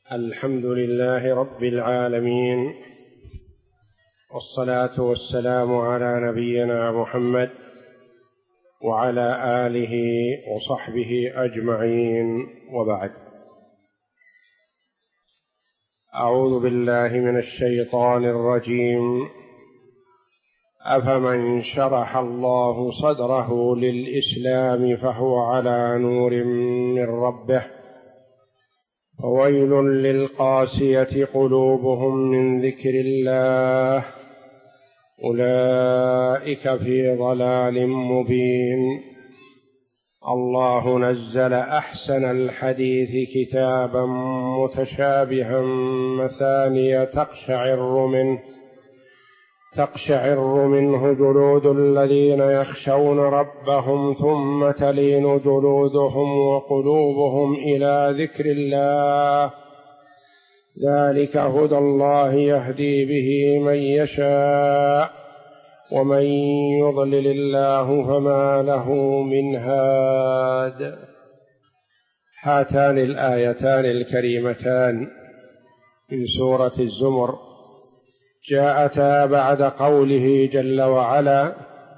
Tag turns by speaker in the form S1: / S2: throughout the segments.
S1: الحمد لله رب العالمين، والصلاة والسلام على نبينا محمد وعلى آله وصحبه أجمعين، وبعد. أعوذ بالله من الشيطان الرجيم. أفمن شرح الله صدره للإسلام فهو على نور من ربه فويل للقاسية قلوبهم من ذكر الله أولئك في ضلال مبين. الله نزل أحسن الحديث كتابا متشابها مثانية تقشعر منه جلود الذين يخشون ربهم ثم تلين جلودهم وقلوبهم إلى ذكر الله، ذلك هدى الله يهدي به من يشاء ومن يضلل الله فما له من هاد. هاتان الآيتان الكريمتان من سورة الزمر جاءتا بعد قوله جل وعلا: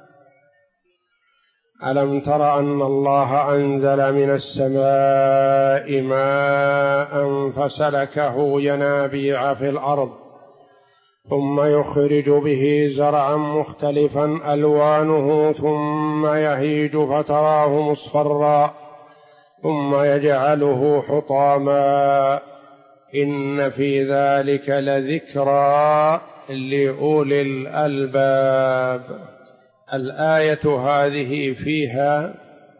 S1: ألم تر أن الله أنزل من السماء ماء فسلكه ينابيع في الأرض ثم يخرج به زرعا مختلفا ألوانه ثم يهيج فتراه مصفرا ثم يجعله حطاما إن في ذلك لذكرى لأولي الألباب. الآية هذه فيها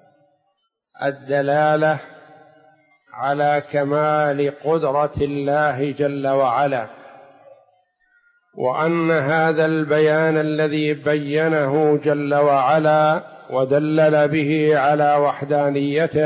S1: الدلالة على كمال قدرة الله جل وعلا، وأن هذا البيان الذي بينه جل وعلا ودلل به على وحدانيته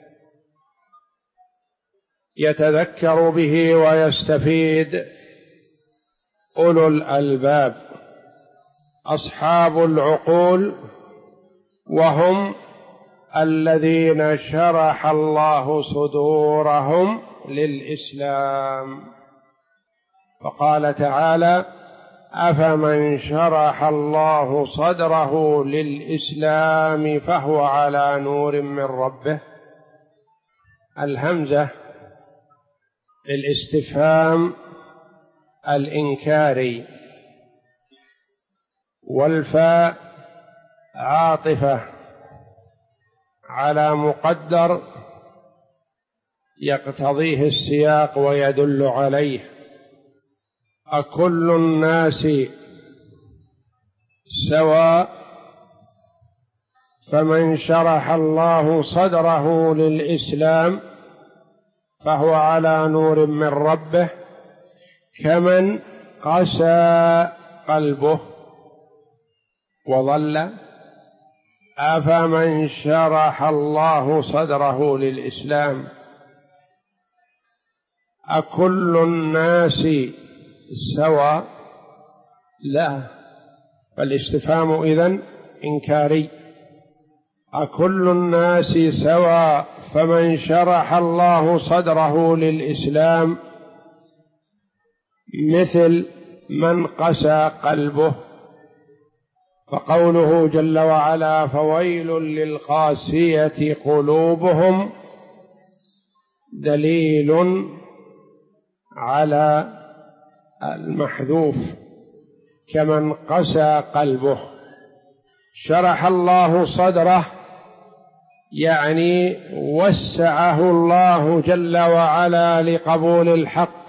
S1: يتذكر به ويستفيد أولو الألباب أصحاب العقول، وهم الذين شرح الله صدورهم للإسلام. فقال تعالى: أفمن شرح الله صدره للإسلام فهو على نور من ربه. الهمزة الاستفهام الإنكاري، والفاء عاطفة على مقدر يقتضيه السياق ويدل عليه. أكل الناس سواء، فمن شرح الله صدره للإسلام فهو على نور من ربه كمن قسى قلبه وضل. أفمن شرح الله صدره للإسلام أكل الناس سواء؟ لا، فالاستفهام إذن إنكاري. أكل الناس سواء، فمن شرح الله صدره للإسلام مثل من قسى قلبه. فقوله جل وعلا: فويل للقاسية قلوبهم، دليل على المحذوف كمن قسى قلبه. شرح الله صدره يعني وسعه الله جل وعلا لقبول الحق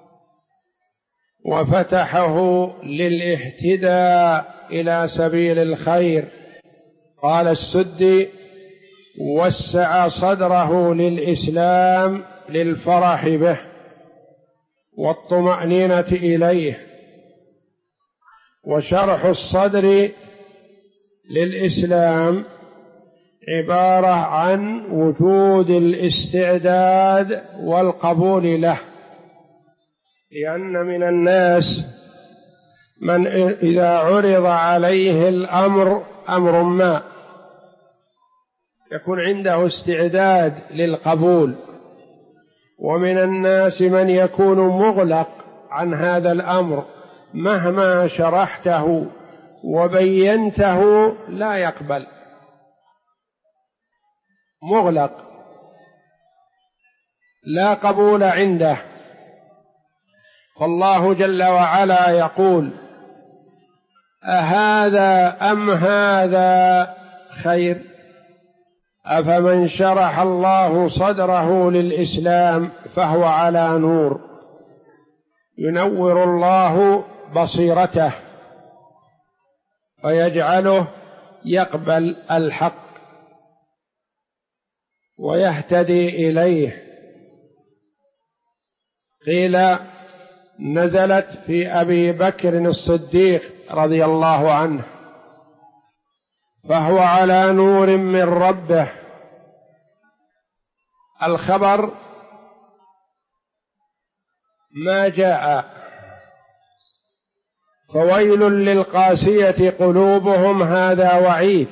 S1: وفتحه للاهتداء إلى سبيل الخير. قال السدي: وسع صدره للإسلام للفرح به والطمأنينة إليه. وشرح الصدر للإسلام عبارة عن وجود الاستعداد والقبول له، لأن من الناس من إذا عرض عليه أمر ما يكون عنده استعداد للقبول، ومن الناس من يكون مغلق عن هذا الأمر، مهما شرحته وبينته لا يقبل، مغلق لا قبول عنده. فالله جل وعلا يقول: أهذا أم هذا خير؟ أفمن شرح الله صدره للإسلام فهو على نور، ينور الله بصيرته ويجعله يقبل الحق ويهتدي إليه. قيل نزلت في أبي بكر الصديق رضي الله عنه، فهو على نور من ربه. الخبر ما جاء: فويل للقاسية قلوبهم، هذا وعيد،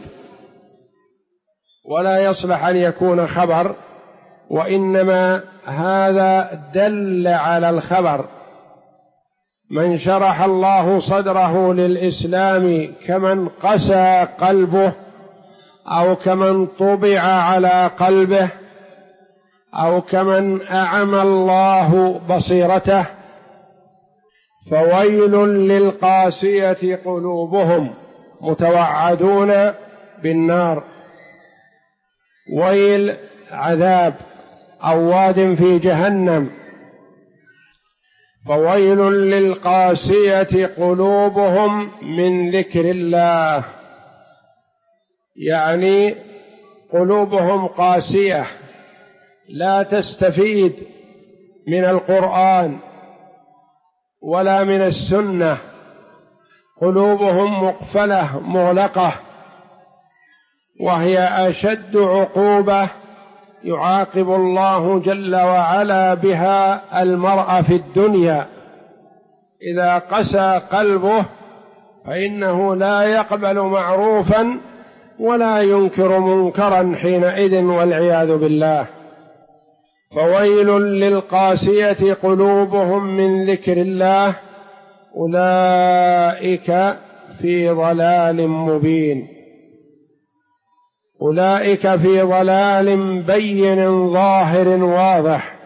S1: ولا يصلح أن يكون خبر، وإنما هذا دل على الخبر. من شرح الله صدره للإسلام كمن قسى قلبه، أو كمن طبع على قلبه، أو كمن أعمى الله بصيرته. فويل للقاسية قلوبهم، متوعدون بالنار. ويل عذاب أو واد في جهنم. فويل للقاسية قلوبهم من ذكر الله، يعني قلوبهم قاسية لا تستفيد من القرآن ولا من السنة، قلوبهم مقفلة مغلقة، وهي أشد عقوبة يعاقب الله جل وعلا بها المرء في الدنيا. إذا قسى قلبه فإنه لا يقبل معروفا ولا ينكر منكرا حينئذ، والعياذ بالله. فويل للقاسية قلوبهم من ذكر الله، أولئك في ضلال مبين. أولئك في ضلال بين ظاهر واضح،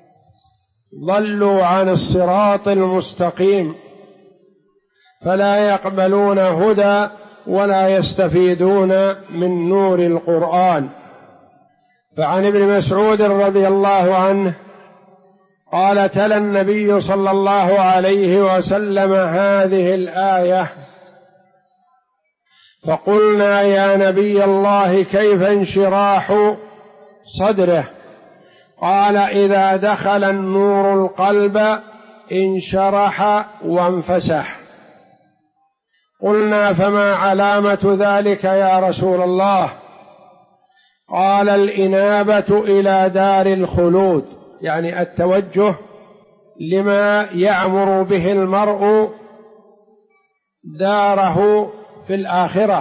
S1: ضلوا عن الصراط المستقيم، فلا يقبلون هدى ولا يستفيدون من نور القرآن. فعن ابن مسعود رضي الله عنه قال: تلا النبي صلى الله عليه وسلم هذه الآية، فقلنا: يا نبي الله، كيف انشراح صدره؟ قال: إذا دخل النور القلب انشرح وانفسح. قلنا: فما علامة ذلك يا رسول الله؟ قال: الإنابة إلى دار الخلود، يعني التوجه لما يعمر به المرء داره في الآخرة.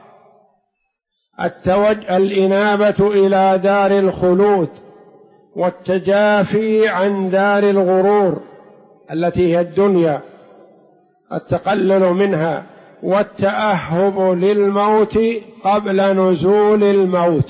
S1: الإنابة إلى دار الخلود، والتجافي عن دار الغرور التي هي الدنيا، التقلل منها، والتأهب للموت قبل نزول الموت،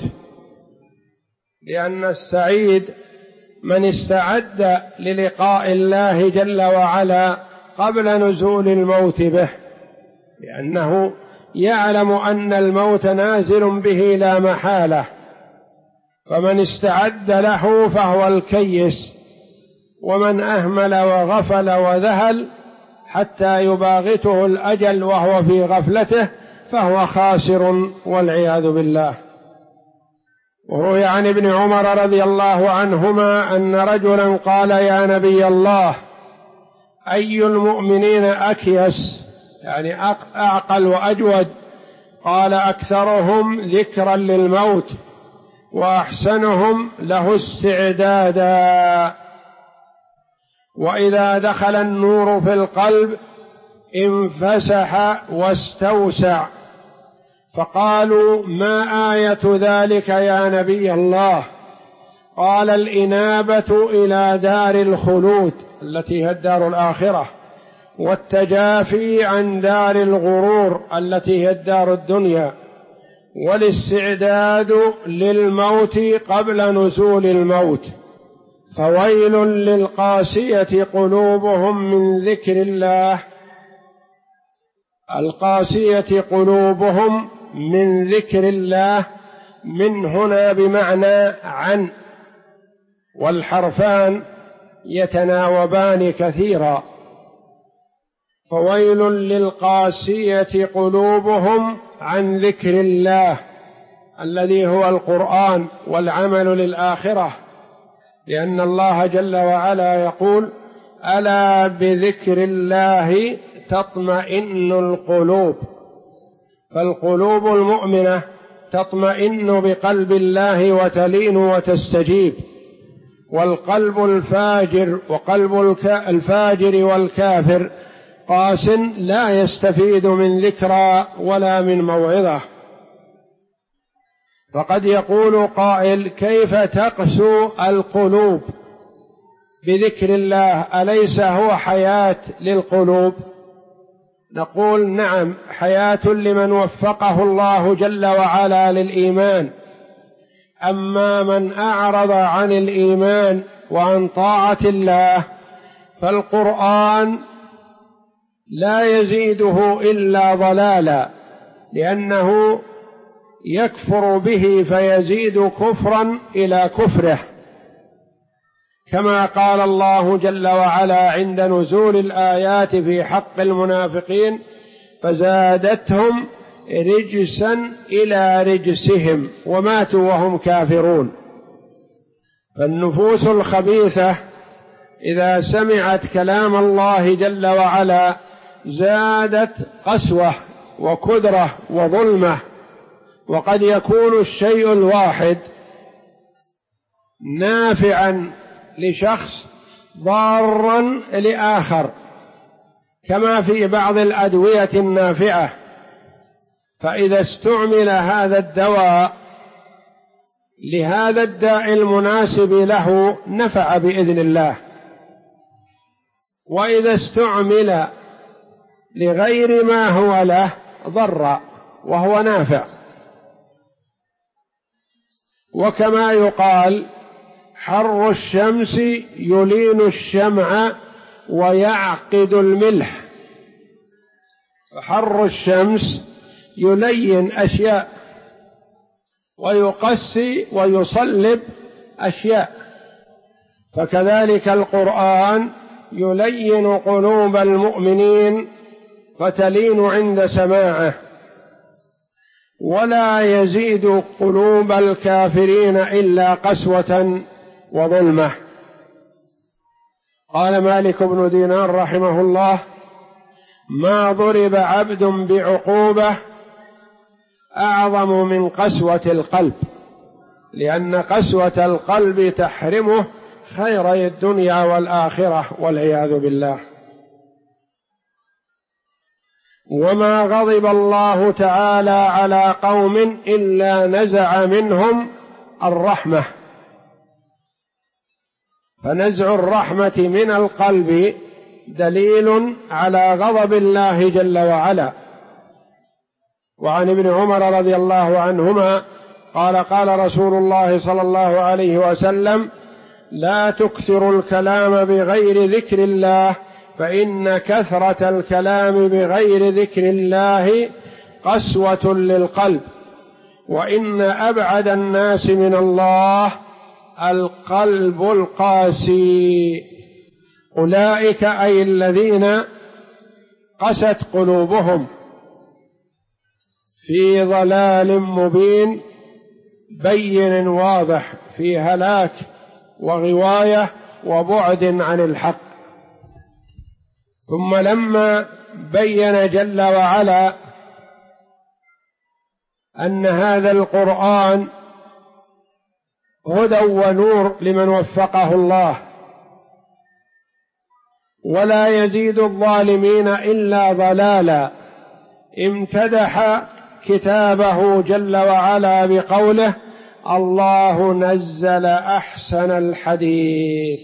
S1: لأن السعيد من استعد للقاء الله جل وعلا قبل نزول الموت به، لأنه يعلم أن الموت نازل به لا محالة. فمن استعد له فهو الكيس، ومن أهمل وغفل وذهل حتى يباغته الأجل وهو في غفلته فهو خاسر، والعياذ بالله. وروي عن ابن عمر رضي الله عنهما أن رجلا قال: يا نبي الله، أي المؤمنين أكيس، يعني أعقل وأجود؟ قال: أكثرهم ذكرا للموت، وأحسنهم له استعدادا. وإذا دخل النور في القلب انفسح واستوسع. فقالوا: ما آية ذلك يا نبي الله؟ قال الإنابة إلى دار الخلود التي هي الدار الآخرة، والتجافي عن دار الغرور التي هي الدار الدنيا، والاستعداد للموت قبل نزول الموت. فويل للقاسية قلوبهم من ذكر الله، القاسية قلوبهم من ذكر الله، من هنا بمعنى عن، والحرفان يتناوبان كثيرا. فويل للقاسية قلوبهم عن ذكر الله الذي هو القرآن والعمل للآخرة، لأن الله جل وعلا يقول: ألا بذكر الله تطمئن القلوب. فالقلوب المؤمنة تطمئن بقلب الله وتلين وتستجيب، والقلب الفاجر وقلب الفاجر والكافر قاس لا يستفيد من ذكرى ولا من موعظة. فقد يقول قائل: كيف تقسو القلوب بذكر الله؟ أليس هو حياة للقلوب؟ نقول: نعم، حياة لمن وفقه الله جل وعلا للإيمان. أما من أعرض عن الإيمان وعن طاعة الله فالقرآن لا يزيده إلا ضلالا، لأنه يكفر به فيزيد كفرا إلى كفره، كما قال الله جل وعلا عند نزول الآيات في حق المنافقين: فزادتهم رجسا إلى رجسهم وماتوا وهم كافرون. فالنفوس الخبيثة إذا سمعت كلام الله جل وعلا زادت قسوة وكدرة وظلمة. وقد يكون الشيء الواحد نافعا لشخص ضارا لآخر، كما في بعض الأدوية النافعة، فإذا استعمل هذا الدواء لهذا الداء المناسب له نفع بإذن الله، وإذا استعمل لغير ما هو له ضر وهو نافع. وكما يقال: حر الشمس يلين الشمع ويعقد الملح. حر الشمس يلين أشياء ويقسي ويصلب أشياء، فكذلك القرآن يلين قلوب المؤمنين فتلين عند سماعه، ولا يزيد قلوب الكافرين إلا قسوة وظلمة. قال مالك بن دينار رحمه الله: ما ضرب عبد بعقوبة أعظم من قسوة القلب، لأن قسوة القلب تحرمه خيري الدنيا والآخرة والعياذ بالله. وما غضب الله تعالى على قوم إلا نزع منهم الرحمة، فنزع الرحمة من القلب دليل على غضب الله جل وعلا. وعن ابن عمر رضي الله عنهما قال: قال رسول الله صلى الله عليه وسلم: لا تكثروا الكلام بغير ذكر الله، فإن كثرة الكلام بغير ذكر الله قسوة للقلب، وإن أبعد الناس من الله القلب القاسي. أولئك أي الذين قست قلوبهم في ضلال مبين بين واضح، في هلاك وغواية وبعد عن الحق. ثم لما بين جل وعلا أن هذا القرآن هدى ونور لمن وفقه الله، ولا يزيد الظالمين إلا ضلالا، امتدح كتابه جل وعلا بقوله: الله نزل أحسن الحديث.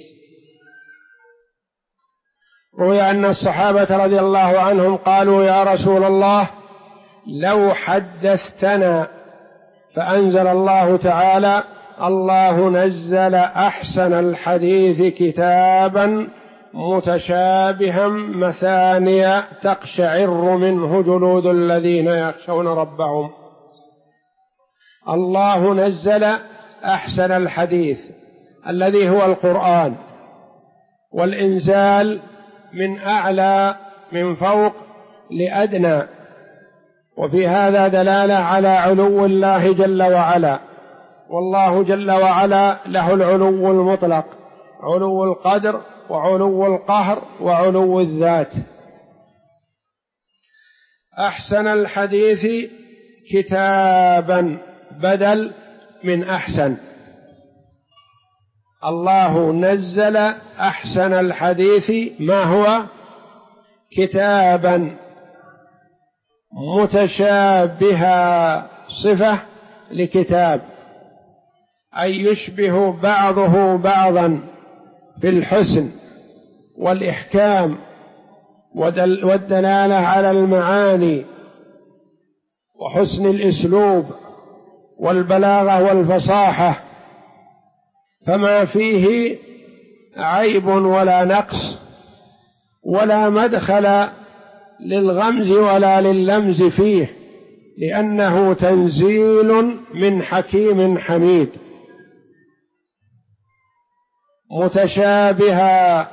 S1: روي أن الصحابة رضي الله عنهم قالوا يا رسول الله لو حدثتنا، فأنزل الله تعالى الله نزل أحسن الحديث كتابا متشابها مثانيا تقشعر منه جلود الذين يخشون ربهم. الله نزل أحسن الحديث الذي هو القرآن، والإنزال من أعلى من فوق لأدنى، وفي هذا دلالة على علو الله جل وعلا، والله جل وعلا له العلو المطلق، علو القدر وعلو القهر وعلو الذات. أحسن الحديث كتابا بدل من أحسن، الله نزل أحسن الحديث ما هو؟ كتابا متشابها، صفة لكتاب، أي يشبه بعضه بعضا في الحسن والإحكام والدلالة على المعاني وحسن الأسلوب والبلاغة والفصاحة، فما فيه عيب ولا نقص ولا مدخل للغمز ولا لللمز فيه، لأنه تنزيل من حكيم حميد. متشابها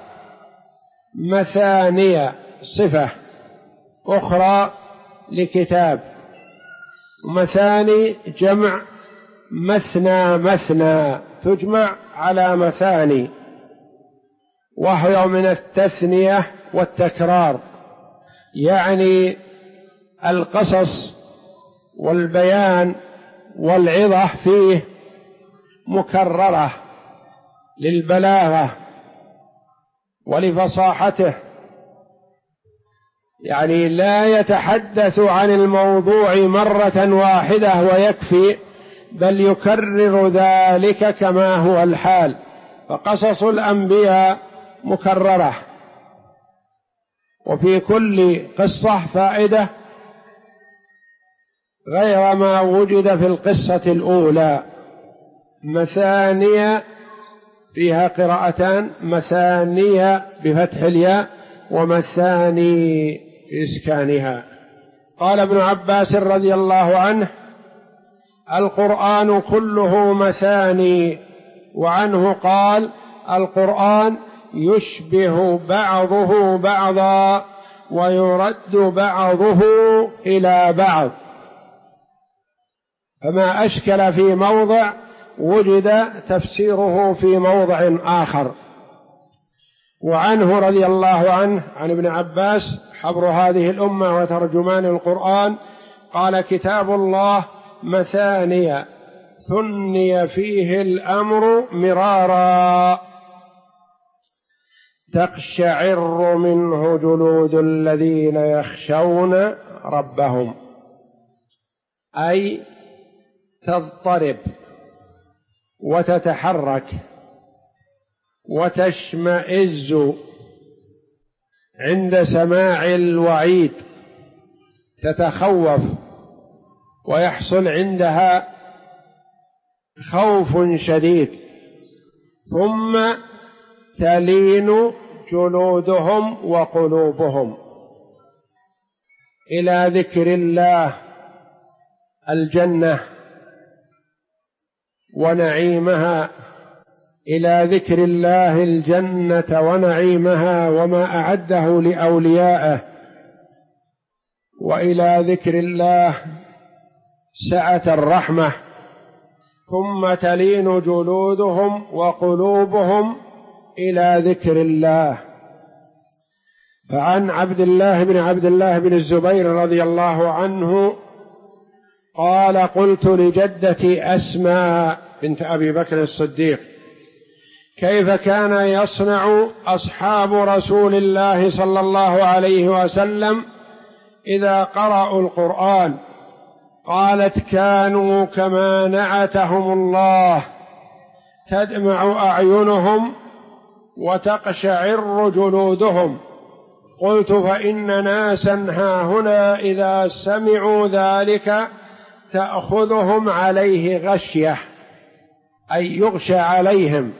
S1: مثانية، صفة أخرى لكتاب، مثاني جمع مثنى، مثنى تجمع على مثاني، وهي من التثنية والتكرار، يعني القصص والبيان والعظة فيه مكررة للبلاغة ولفصاحته، يعني لا يتحدث عن الموضوع مرة واحدة ويكفي، بل يكرر ذلك كما هو الحال. فقصص الأنبياء مكررة، وفي كل قصة فائدة غير ما وجد في القصة الأولى. مثانية فيها قراءتان، مثانية بفتح الياء ومثاني بإسكانها. قال ابن عباس رضي الله عنه القرآن كله مثاني، وعنه قال القرآن يشبه بعضه بعضا ويرد بعضه إلى بعض، فما أشكل في موضع وجد تفسيره في موضع آخر. وعنه رضي الله عنه عن ابن عباس حبر هذه الأمة وترجمان القرآن قال كتاب الله مثانية ثني فيه الأمر مرارا تقشعر منه جلود الذين يخشون ربهم، أي تضطرب وتتحرك وتشمئز عند سماع الوعيد، تتخوف ويحصل عندها خوف شديد، ثم تلين جلودهم وقلوبهم إلى ذكر الله، الجنة ونعيمها، إلى ذكر الله الجنة ونعيمها وما أعده لأوليائه، وإلى ذكر الله سعة الرحمة، ثم تلين جلودهم وقلوبهم إلى ذكر الله. فعن عبد الله بن الزبير رضي الله عنه قال قلت لجدتي أسماء بنت أبي بكر الصديق كيف كان يصنع أصحاب رسول الله صلى الله عليه وسلم إذا قرأوا القرآن؟ قالت كانوا كما نعتهم الله تدمع أعينهم وتقشعر جلودهم. قلت فإن ناسا هاهنا إذا سمعوا ذلك تأخذهم عليه غشية، أي يغشى عليهم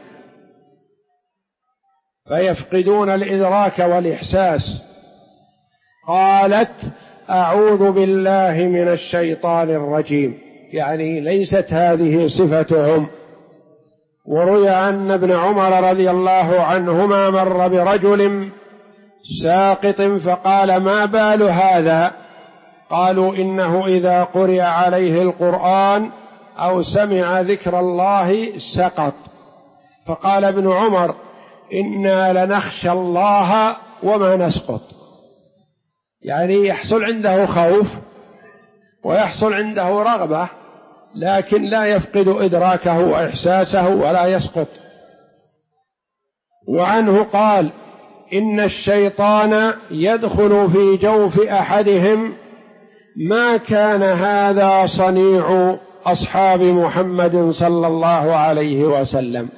S1: فيفقدون الإدراك والإحساس. قالت أعوذ بالله من الشيطان الرجيم، يعني ليست هذه صفتهم. وروي أن ابن عمر رضي الله عنهما مر برجل ساقط فقال ما بال هذا؟ قالوا إنه إذا قرئ عليه القرآن أو سمع ذكر الله سقط. فقال ابن عمر إنا لنخشى الله وما نسقط، يعني يحصل عنده خوف ويحصل عنده رغبة لكن لا يفقد إدراكه وإحساسه ولا يسقط. وعنه قال إن الشيطان يدخل في جوف أحدهم ما كان هذا صنيع أصحاب محمد صلى الله عليه وسلم،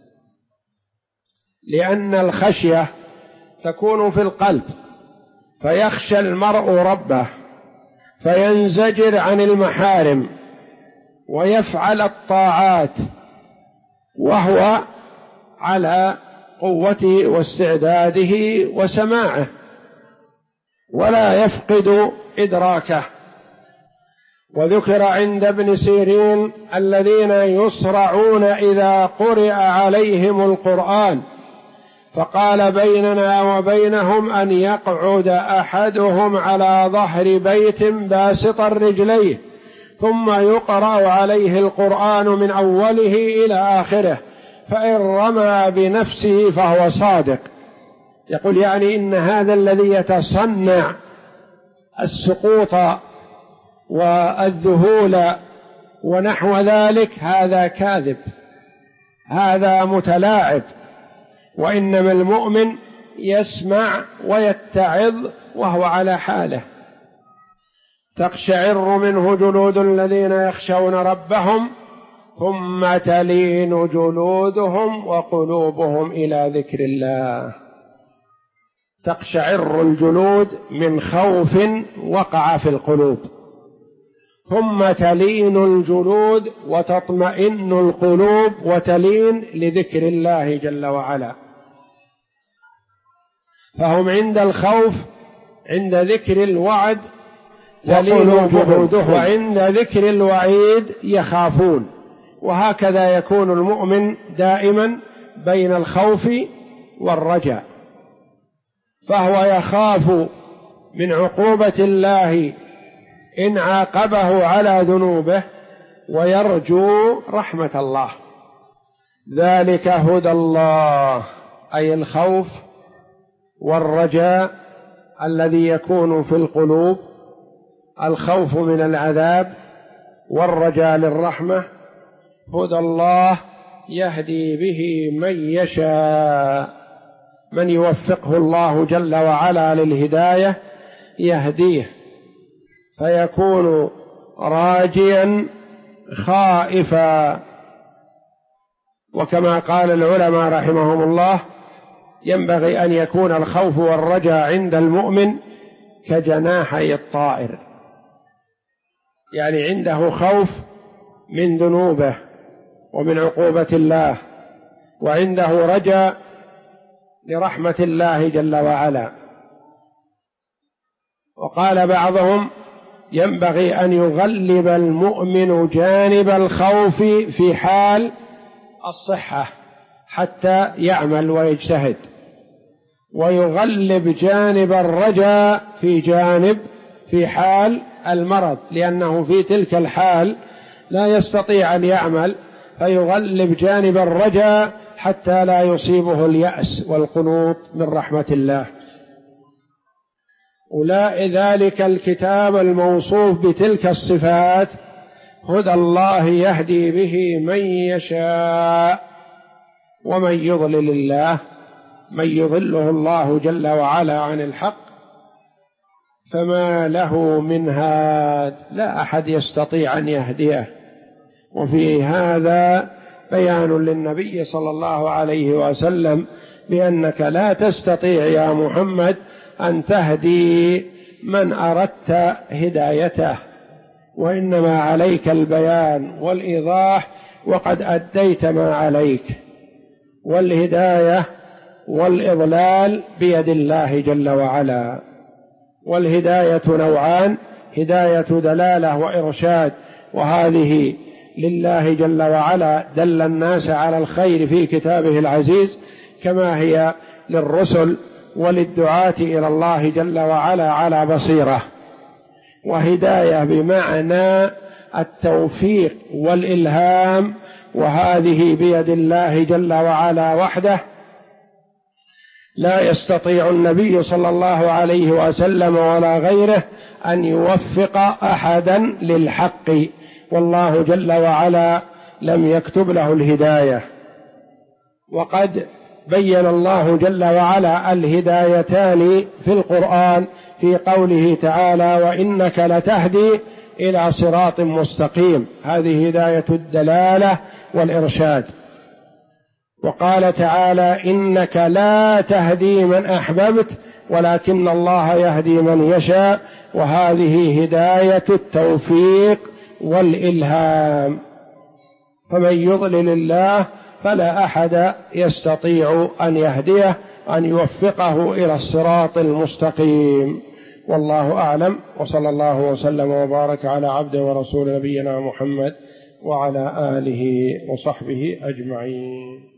S1: لأن الخشية تكون في القلب فيخشى المرء ربه فينزجر عن المحارم ويفعل الطاعات وهو على قوته واستعداده وسماعه ولا يفقد إدراكه. وذكر عند ابن سيرين الذين يصرعون إذا قرئ عليهم القرآن، فقال بيننا وبينهم أن يقعد أحدهم على ظهر بيت باسطا رجليه ثم يقرأ عليه القرآن من أوله إلى آخره، فإن رمى بنفسه فهو صادق. يقول يعني إن هذا الذي يتصنع السقوط والذهول ونحو ذلك هذا كاذب، هذا متلاعب، وإنما المؤمن يسمع ويتعظ وهو على حاله. تقشعر منه جلود الذين يخشون ربهم ثم تلين جلودهم وقلوبهم إلى ذكر الله. تقشعر الجلود من خوف وقع في القلوب، ثم تلين الجلود وتطمئن القلوب وتلين لذكر الله جل وعلا. فهم عند الخوف عند ذكر الوعد تلين جلودهم، وعند ذكر الوعيد يخافون. وهكذا يكون المؤمن دائما بين الخوف والرجاء، فهو يخاف من عقوبة الله إن عاقبه على ذنوبه ويرجو رحمة الله. ذلك هدى الله، أي الخوف والرجاء الذي يكون في القلوب، الخوف من العذاب والرجاء للرحمة. هدى الله يهدي به من يشاء، من يوفقه الله جل وعلا للهداية يهديه فيكون راجيا خائفا. وكما قال العلماء رحمهم الله ينبغي أن يكون الخوف والرجاء عند المؤمن كجناحي الطائر، يعني عنده خوف من ذنوبه ومن عقوبة الله، وعنده رجاء لرحمة الله جل وعلا. وقال بعضهم ينبغي أن يغلب المؤمن جانب الخوف في حال الصحة حتى يعمل ويجتهد، ويغلب جانب الرجاء في حال المرض، لأنه في تلك الحال لا يستطيع أن يعمل، فيغلب جانب الرجاء حتى لا يصيبه اليأس والقنوط من رحمة الله. أولئك ذلك الكتاب الموصوف بتلك الصفات هدى الله يهدي به من يشاء ومن يضلل الله من يضله الله جل وعلا عن الحق فما له من هاد، لا أحد يستطيع أن يهديه. وفي هذا بيان للنبي صلى الله عليه وسلم بأنك لا تستطيع يا محمد أن تهدي من أردت هدايته، وإنما عليك البيان والإيضاح، وقد أديت ما عليك، والهداية والإضلال بيد الله جل وعلا. والهداية نوعان: هداية دلالة وإرشاد، وهذه لله جل وعلا دل الناس على الخير في كتابه العزيز، كما هي للرسل وللدعاة إلى الله جل وعلا على بصيرة. وهداية بمعنى التوفيق والإلهام، وهذه بيد الله جل وعلا وحده، لا يستطيع النبي صلى الله عليه وسلم ولا غيره أن يوفق أحدا للحق، والله جل وعلا لم يكتب له الهداية. وقد بين الله جل وعلا الهدايتان في القرآن في قوله تعالى: وإنك لتهدي إلى صراط مستقيم، هذه هداية الدلالة والإرشاد. وقال تعالى: إنك لا تهدي من أحببت ولكن الله يهدي من يشاء، وهذه هداية التوفيق والإلهام. فمن يضلل الله فلا أحد يستطيع أن يهديه، أن يوفقه إلى الصراط المستقيم. والله أعلم، وصلى الله وسلم وبارك على عبده ورسول نبينا محمد وعلى آله وصحبه أجمعين.